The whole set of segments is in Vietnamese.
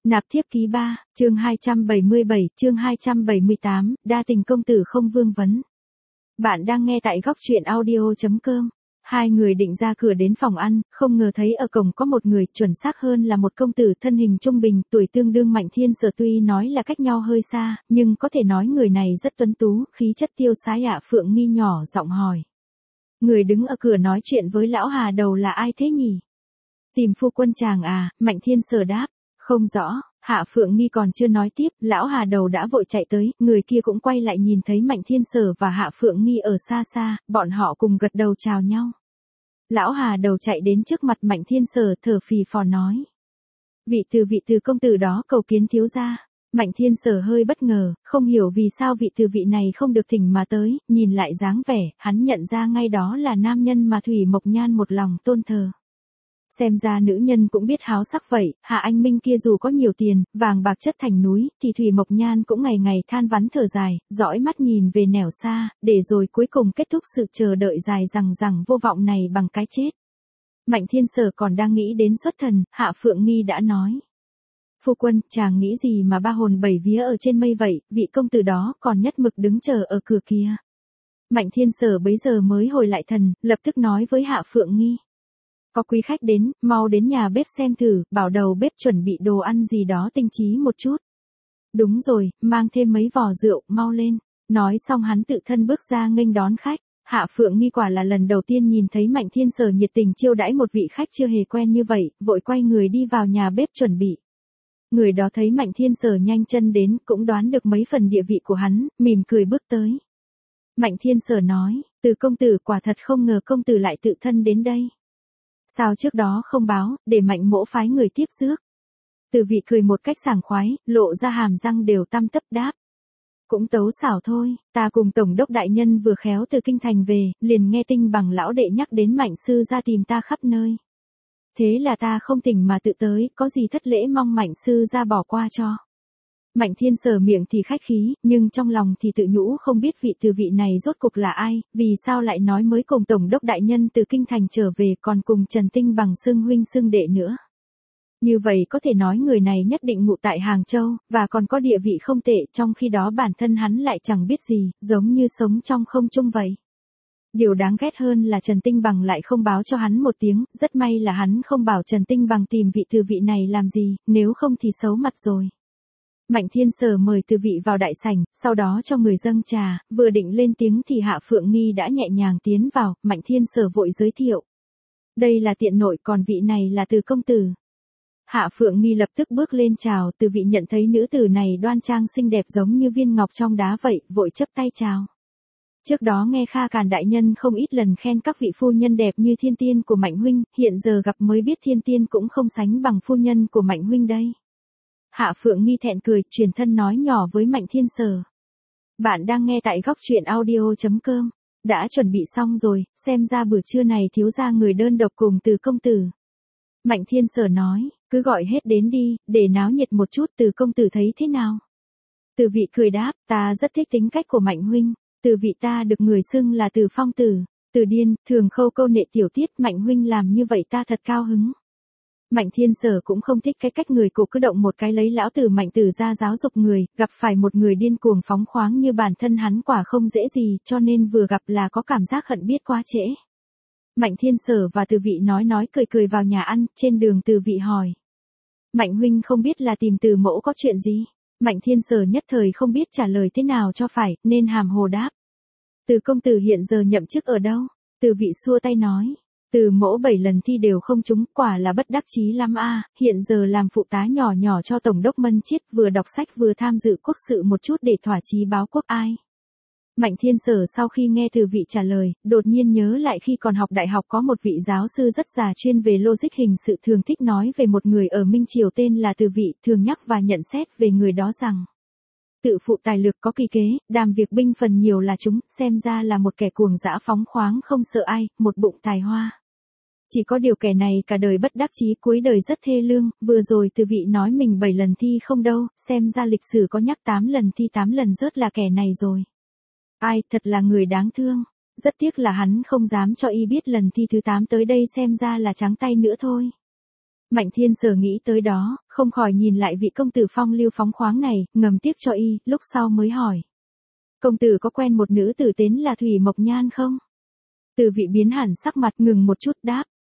Nạp thiếp ký 3, chương 277, chương 278, đa tình công tử không vương vấn. Bạn đang nghe tại góc truyện audio.com. Hai người định ra cửa đến phòng ăn, không ngờ thấy ở cổng có một người, chuẩn xác hơn là một công tử thân hình trung bình, tuổi tương đương Mạnh Thiên Sở, tuy nói là cách nhau hơi xa, nhưng có thể nói người này rất tuấn tú, khí chất tiêu sái. Phượng Nghi nhỏ giọng hỏi. Người đứng ở cửa nói chuyện với lão Hà Đầu là ai thế nhỉ? Tìm phu quân chàng à? Mạnh Thiên Sở đáp. Không rõ. Hạ Phượng Nghi còn chưa nói tiếp, lão Hà Đầu đã vội chạy tới, người kia cũng quay lại nhìn thấy Mạnh Thiên Sở và Hạ Phượng Nghi ở xa xa, bọn họ cùng gật đầu chào nhau. Lão Hà Đầu chạy đến trước mặt Mạnh Thiên Sở, thở phì phò nói. Vị từ công tử đó cầu kiến thiếu gia. Mạnh Thiên Sở hơi bất ngờ, không hiểu vì sao vị này không được thỉnh mà tới, nhìn lại dáng vẻ, hắn nhận ra ngay đó là nam nhân mà Thủy Mộc Nhan một lòng tôn thờ. Xem ra nữ nhân cũng biết háo sắc vậy, Hạ Anh Minh kia dù có nhiều tiền, vàng bạc chất thành núi, thì Thủy Mộc Nhan cũng ngày ngày than vãn thở dài, dõi mắt nhìn về nẻo xa, để rồi cuối cùng kết thúc sự chờ đợi dài dằng vô vọng này bằng cái chết. Mạnh Thiên Sở còn đang nghĩ đến xuất thần, Hạ Phượng Nghi đã nói. Phu quân, chàng nghĩ gì mà ba hồn bảy vía ở trên mây vậy, vị công tử đó còn nhất mực đứng chờ ở cửa kia. Mạnh Thiên Sở bấy giờ mới hồi lại thần, lập tức nói với Hạ Phượng Nghi. Có quý khách đến, mau đến nhà bếp xem thử, bảo đầu bếp chuẩn bị đồ ăn gì đó tinh chí một chút. Đúng rồi, mang thêm mấy vò rượu, mau lên. Nói xong hắn tự thân bước ra nghênh đón khách. Hạ Phượng Nghi quả là lần đầu tiên nhìn thấy Mạnh Thiên Sở nhiệt tình chiêu đãi một vị khách chưa hề quen như vậy, vội quay người đi vào nhà bếp chuẩn bị. Người đó thấy Mạnh Thiên Sở nhanh chân đến, cũng đoán được mấy phần địa vị của hắn, mỉm cười bước tới. Mạnh Thiên Sở nói, từ công tử, quả thật không ngờ công tử lại tự thân đến đây. Sao trước đó không báo, để Mạnh mỗ phái người tiếp rước. Từ vị cười một cách sảng khoái, lộ ra hàm răng đều tăm tấp đáp. Cũng tấu xảo thôi, ta cùng Tổng đốc đại nhân vừa khéo từ kinh thành về, liền nghe Tinh Bằng lão đệ nhắc đến Mạnh sư ra tìm ta khắp nơi. Thế là ta không tỉnh mà tự tới, có gì thất lễ mong Mạnh sư ra bỏ qua cho. Mạnh Thiên Sở miệng thì khách khí, nhưng trong lòng thì tự nhủ không biết vị này rốt cục là ai, vì sao lại nói mới cùng Tổng đốc đại nhân từ kinh thành trở về, còn cùng Trần Tinh Bằng xưng huynh xưng đệ nữa. Như vậy có thể nói người này nhất định ngụ tại Hàng Châu, và còn có địa vị không tệ, trong khi đó bản thân hắn lại chẳng biết gì, giống như sống trong không trung vậy. Điều đáng ghét hơn là Trần Tinh Bằng lại không báo cho hắn một tiếng, rất may là hắn không bảo Trần Tinh Bằng tìm vị này làm gì, nếu không thì xấu mặt rồi. Mạnh Thiên Sở mời từ vị vào đại sảnh, sau đó cho người dâng trà, vừa định lên tiếng thì Hạ Phượng Nghi đã nhẹ nhàng tiến vào, Mạnh Thiên Sở vội giới thiệu. Đây là tiện nội, còn vị này là từ công tử. Hạ Phượng Nghi lập tức bước lên chào, từ vị nhận thấy nữ tử này đoan trang xinh đẹp giống như viên ngọc trong đá vậy, vội chấp tay chào. Trước đó nghe Kha Càn đại nhân không ít lần khen các vị phu nhân đẹp như thiên tiên của Mạnh huynh, hiện giờ gặp mới biết thiên tiên cũng không sánh bằng phu nhân của Mạnh huynh đây. Hạ Phượng Nghi thẹn cười, truyền thân nói nhỏ với Mạnh Thiên Sở. Bạn đang nghe tại góc truyện audio.com. Đã chuẩn bị xong rồi, xem ra bữa trưa này thiếu gia người đơn độc cùng từ công tử. Mạnh Thiên Sở nói, cứ gọi hết đến đi, để náo nhiệt một chút, từ công tử thấy thế nào? Từ vị cười đáp, ta rất thích tính cách của Mạnh huynh, từ vị ta được người xưng là Từ Phong tử, Từ điên, thường khâu câu nệ tiểu tiết, Mạnh huynh làm như vậy ta thật cao hứng. Mạnh Thiên Sở cũng không thích cái cách người cổ cứ động một cái lấy lão tử Mạnh tử ra giáo dục người, gặp phải một người điên cuồng phóng khoáng như bản thân hắn quả không dễ gì, cho nên vừa gặp là có cảm giác hận biết quá trễ. Mạnh Thiên Sở và Từ vị nói cười vào nhà ăn, trên đường Từ vị hỏi. Mạnh huynh không biết là tìm Từ mẫu có chuyện gì? Mạnh Thiên Sở nhất thời không biết trả lời thế nào cho phải, nên hàm hồ đáp. Từ công tử hiện giờ nhậm chức ở đâu? Từ vị xua tay nói. Từ mẫu 7 lần thi đều không trúng, quả là bất đắc chí lắm a, hiện giờ làm phụ tá nhỏ cho Tổng đốc Mân Chiết, vừa đọc sách vừa tham dự quốc sự một chút để thỏa chí báo quốc ai. Mạnh Thiên Sở sau khi nghe Từ vị trả lời, đột nhiên nhớ lại khi còn học đại học có một vị giáo sư rất già chuyên về logic hình sự thường thích nói về một người ở Minh Triều tên là Từ vị, thường nhắc và nhận xét về người đó rằng. Tự phụ tài lực có kỳ kế, đàm việc binh phần nhiều là chúng, xem ra là một kẻ cuồng dã phóng khoáng không sợ ai, một bụng tài hoa. Chỉ có điều kẻ này cả đời bất đắc chí, cuối đời rất thê lương, vừa rồi Từ vị nói mình 7 lần thi không đâu, xem ra lịch sử có nhắc 8 lần thi 8 lần rớt là kẻ này rồi. Ai, thật là người đáng thương, rất tiếc là hắn không dám cho y biết lần thi thứ 8 tới đây xem ra là trắng tay nữa thôi. Mạnh Thiên Sở nghĩ tới đó, không khỏi nhìn lại vị công tử phong lưu phóng khoáng này, ngầm tiếc cho y, lúc sau mới hỏi. Công tử có quen một nữ tử tên là Thủy Mộc Nhan không? Từ vị biến hẳn sắc mặt ngừng một chút đáp.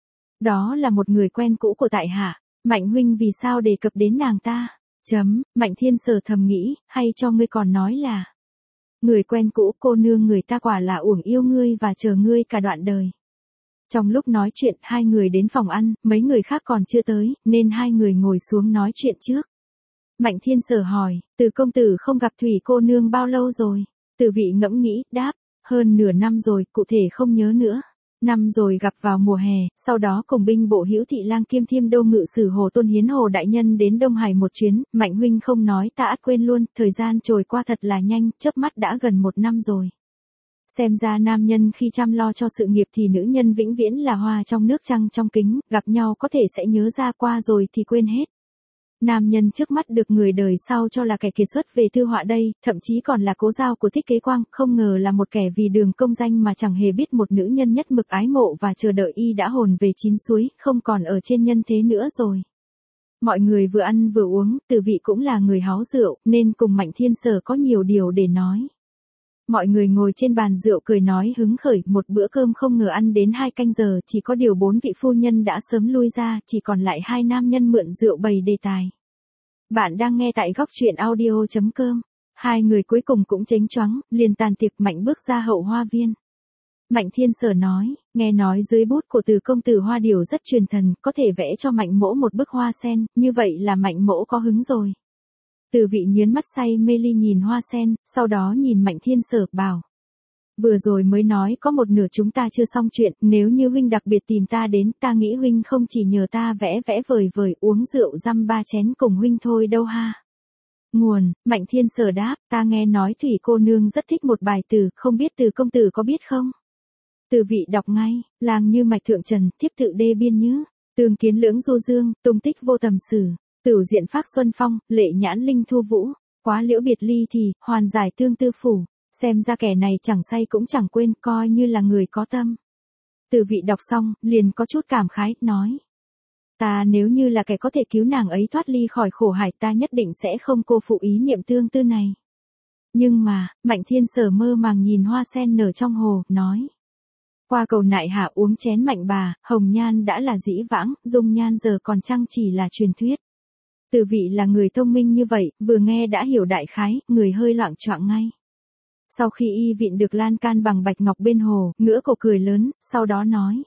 Đó là một người quen cũ của tại hạ, Mạnh huynh vì sao đề cập đến nàng ta? Mạnh Thiên Sở thầm nghĩ, hay cho ngươi còn nói là. Người quen cũ cô nương người ta quả là uổng yêu ngươi và chờ ngươi cả đoạn đời. Trong lúc nói chuyện hai người đến phòng ăn, mấy người khác còn chưa tới, nên hai người ngồi xuống nói chuyện trước. Mạnh Thiên Sở hỏi, Từ công tử không gặp Thủy cô nương bao lâu rồi? Từ vị ngẫm nghĩ, đáp, hơn nửa năm rồi, cụ thể không nhớ nữa. Năm rồi gặp vào mùa hè, sau đó cùng binh bộ Hữu Thị Lang kiêm Thiêm Đô Ngự Sử Hồ Tôn Hiến Hồ đại nhân đến Đông Hải một chuyến, Mạnh huynh không nói ta ắt quên luôn, thời gian trôi qua thật là nhanh, chớp mắt đã gần một năm rồi. Xem ra nam nhân khi chăm lo cho sự nghiệp thì nữ nhân vĩnh viễn là hoa trong nước trăng trong kính, gặp nhau có thể sẽ nhớ ra qua rồi thì quên hết. Nam nhân trước mắt được người đời sau cho là kẻ kiệt xuất về thư họa đây, thậm chí còn là cố giao của Thích Kế Quang, không ngờ là một kẻ vì đường công danh mà chẳng hề biết một nữ nhân nhất mực ái mộ và chờ đợi y đã hồn về chín suối, không còn ở trên nhân thế nữa rồi. Mọi người vừa ăn vừa uống, Từ vị cũng là người háo rượu, nên cùng Mạnh Thiên Sở có nhiều điều để nói. Mọi người ngồi trên bàn rượu cười nói hứng khởi, một bữa cơm không ngờ ăn đến 2 canh giờ, chỉ có điều 4 vị phu nhân đã sớm lui ra, chỉ còn lại 2 nam nhân mượn rượu bày đề tài. Bạn đang nghe tại góc truyện audio.com. Hai người cuối cùng cũng chếnh choáng, liền tàn tiệc. Mạnh bước ra hậu hoa viên. Mạnh Thiên Sở nói, nghe nói dưới bút của Từ công tử hoa điểu rất truyền thần, có thể vẽ cho Mạnh mỗ một bức hoa sen, như vậy là Mạnh mỗ có hứng rồi. Từ vị nhớn mắt say mê ly nhìn hoa sen, sau đó nhìn Mạnh Thiên Sở, bảo. Vừa rồi mới nói có một nửa chúng ta chưa xong chuyện, nếu như huynh đặc biệt tìm ta đến, ta nghĩ huynh không chỉ nhờ ta vẽ vẽ vời vời uống rượu dăm 3 chén cùng huynh thôi đâu ha. Nguồn, Mạnh Thiên Sở đáp, ta nghe nói Thủy cô nương rất thích một bài từ, không biết Từ công tử có biết không? Từ vị đọc ngay, làng như mạch thượng trần, thiếp tự đê biên nhứ, tương kiến lưỡng du dương, tung tích vô tầm sử. Tửu diện phác xuân phong, lệ nhãn linh thu vũ, quá liễu biệt ly thì, hoàn giải tương tư phủ, xem ra kẻ này chẳng say cũng chẳng quên, coi như là người có tâm. Từ vị đọc xong, liền có chút cảm khái, nói. Ta nếu như là kẻ có thể cứu nàng ấy thoát ly khỏi khổ hải, ta nhất định sẽ không cô phụ ý niệm tương tư này. Nhưng mà, Mạnh Thiên Sở mơ màng nhìn hoa sen nở trong hồ, nói. Qua cầu nại hạ uống chén mạnh bà, hồng nhan đã là dĩ vãng, dung nhan giờ còn chăng chỉ là truyền thuyết. Từ vị là người thông minh như vậy, vừa nghe đã hiểu đại khái, người hơi loạng choạng ngay. Sau khi y vịn được lan can bằng bạch ngọc bên hồ, ngửa cổ cười lớn, sau đó nói.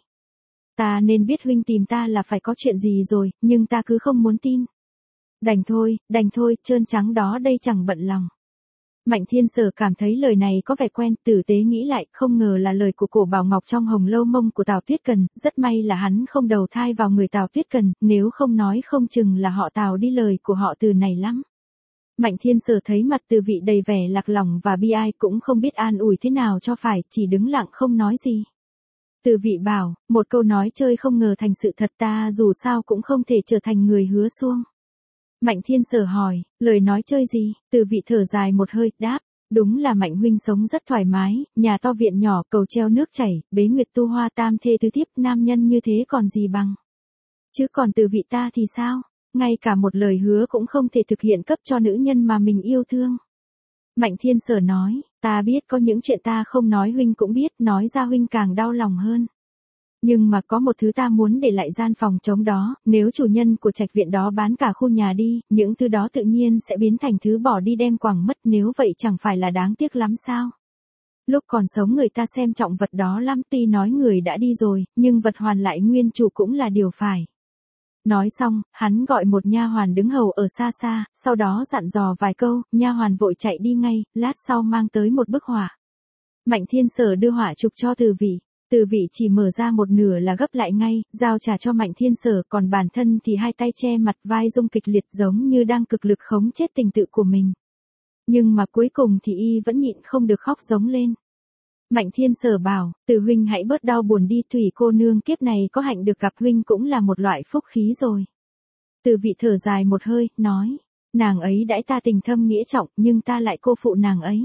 Ta nên biết huynh tìm ta là phải có chuyện gì rồi, nhưng ta cứ không muốn tin. Đành thôi, trơn trắng đó đây chẳng bận lòng. Mạnh Thiên Sở cảm thấy lời này có vẻ quen, tử tế nghĩ lại, không ngờ là lời của cổ Bảo Ngọc trong Hồng Lâu Mông của Tào Tuyết Cần, rất may là hắn không đầu thai vào người Tào Tuyết Cần, nếu không nói không chừng là họ Tào đi lời của họ Từ này lắm. Mạnh Thiên Sở thấy mặt Từ vị đầy vẻ lạc lòng và bi ai, cũng không biết an ủi thế nào cho phải, chỉ đứng lặng không nói gì. Từ vị bảo, một câu nói chơi không ngờ thành sự thật, ta dù sao cũng không thể trở thành người hứa suông. Mạnh Thiên Sở hỏi, lời nói chơi gì? Từ vị thở dài một hơi, đáp, đúng là Mạnh huynh sống rất thoải mái, nhà to viện nhỏ, cầu treo nước chảy, bế nguyệt tu hoa, tam thê tứ thiếp, nam nhân như thế còn gì bằng. Chứ còn Từ vị ta thì sao? Ngay cả một lời hứa cũng không thể thực hiện cấp cho nữ nhân mà mình yêu thương. Mạnh Thiên Sở nói, ta biết có những chuyện ta không nói huynh cũng biết, nói ra huynh càng đau lòng hơn. Nhưng mà có một thứ ta muốn để lại gian phòng trống đó, nếu chủ nhân của trạch viện đó bán cả khu nhà đi, những thứ đó tự nhiên sẽ biến thành thứ bỏ đi đem quẳng mất, nếu vậy chẳng phải là đáng tiếc lắm sao? Lúc còn sống người ta xem trọng vật đó lắm, tuy nói người đã đi rồi, nhưng vật hoàn lại nguyên chủ cũng là điều phải. Nói xong, hắn gọi một nha hoàn đứng hầu ở xa xa, sau đó dặn dò vài câu, nha hoàn vội chạy đi ngay, lát sau mang tới một bức họa. Mạnh Thiên Sở đưa họa chụp cho Từ vị. Từ vị chỉ mở ra một nửa là gấp lại ngay, giao trả cho Mạnh Thiên Sở, còn bản thân thì hai tay che mặt, vai rung kịch liệt giống như đang cực lực khống chết tình tự của mình. Nhưng mà cuối cùng thì y vẫn nhịn không được khóc giống lên. Mạnh Thiên Sở bảo, Từ huynh hãy bớt đau buồn đi, Thủy cô nương kiếp này có hạnh được gặp huynh cũng là một loại phúc khí rồi. Từ vị thở dài một hơi, nói, nàng ấy đãi ta tình thâm nghĩa trọng, nhưng ta lại cô phụ nàng ấy.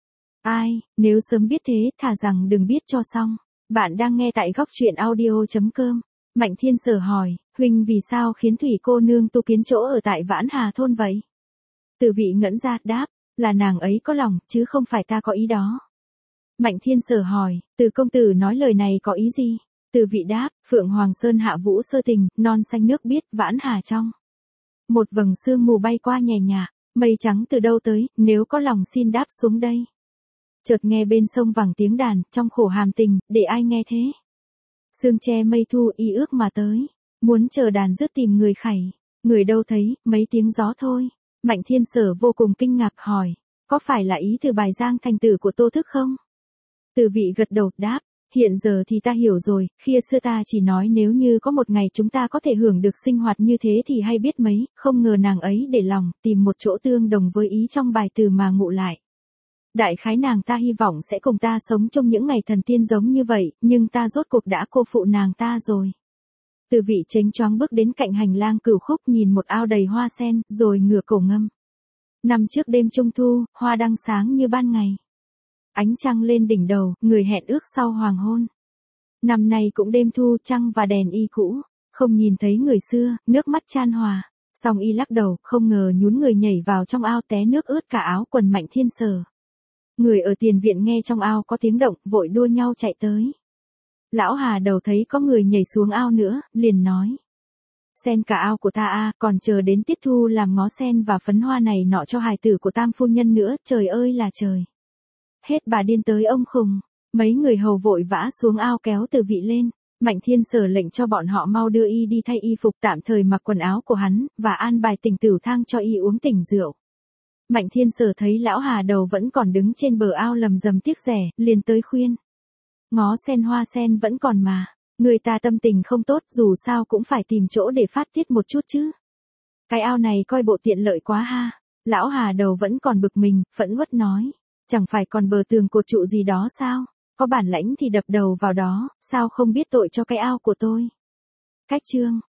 Ai, nếu sớm biết thế, thà rằng đừng biết cho xong. Bạn đang nghe tại góc truyện audio.com. Mạnh Thiên Sở hỏi, huynh vì sao khiến Thủy cô nương tu kiến chỗ ở tại Vãn Hà thôn vậy? Từ Vị ngẩn ra, đáp, là nàng ấy có lòng, chứ không phải ta có ý đó. Mạnh Thiên Sở hỏi, Từ công tử nói lời này có ý gì? Từ Vị đáp, Phượng Hoàng Sơn hạ vũ sơ tình, non xanh nước biếc, Vãn Hà trong. Một vầng sương mù bay qua nhẹ nhàng, mây trắng từ đâu tới, nếu có lòng xin đáp xuống đây. Chợt nghe bên sông vẳng tiếng đàn, trong khổ hàm tình, để ai nghe thế? Sương che mây thu y ước mà tới, muốn chờ đàn dứt tìm người khảy, người đâu thấy, mấy tiếng gió thôi. Mạnh Thiên Sở vô cùng kinh ngạc hỏi, có phải là ý từ bài giang thành tử của Tô Thức không? Từ Vị gật đầu đáp, hiện giờ thì ta hiểu rồi, khi xưa ta chỉ nói nếu như có một ngày chúng ta có thể hưởng được sinh hoạt như thế thì hay biết mấy, không ngờ nàng ấy để lòng, tìm một chỗ tương đồng với ý trong bài từ mà ngụ lại. Đại khái nàng ta hy vọng sẽ cùng ta sống trong những ngày thần tiên giống như vậy, nhưng ta rốt cuộc đã cô phụ nàng ta rồi. Từ Vị chếnh choáng bước đến cạnh hành lang Cửu Khúc nhìn một ao đầy hoa sen, rồi ngửa cổ ngâm. Năm trước đêm trung thu, hoa đăng sáng như ban ngày. Ánh trăng lên đỉnh đầu, người hẹn ước sau hoàng hôn. Năm nay cũng đêm thu, trăng và đèn y cũ, không nhìn thấy người xưa, nước mắt chan hòa. Song y lắc đầu, không ngờ nhún người nhảy vào trong ao té nước ướt cả áo quần Mạnh Thiên Sở. Người ở tiền viện nghe trong ao có tiếng động, vội đua nhau chạy tới. Lão Hà Đầu thấy có người nhảy xuống ao nữa, liền nói. Sen cả ao của ta a, còn chờ đến tiết thu làm ngó sen và phấn hoa này nọ cho hài tử của Tam phu nhân nữa, trời ơi là trời. Hết bà điên tới ông khùng, mấy người hầu vội vã xuống ao kéo Từ Vị lên. Mạnh Thiên Sở lệnh cho bọn họ mau đưa y đi thay y phục tạm thời mặc quần áo của hắn, và an bài tỉnh tửu thang cho y uống tỉnh rượu. Mạnh Thiên Sở thấy lão Hà Đầu vẫn còn đứng trên bờ ao lầm rầm tiếc rẻ, liền tới khuyên. Ngó sen hoa sen vẫn còn mà, người ta tâm tình không tốt dù sao cũng phải tìm chỗ để phát tiết một chút chứ. Cái ao này coi bộ tiện lợi quá ha. Lão Hà Đầu vẫn còn bực mình, phẫn uất nói. Chẳng phải còn bờ tường cột trụ gì đó sao? Có bản lãnh thì đập đầu vào đó, sao không biết tội cho cái ao của tôi? Cách chương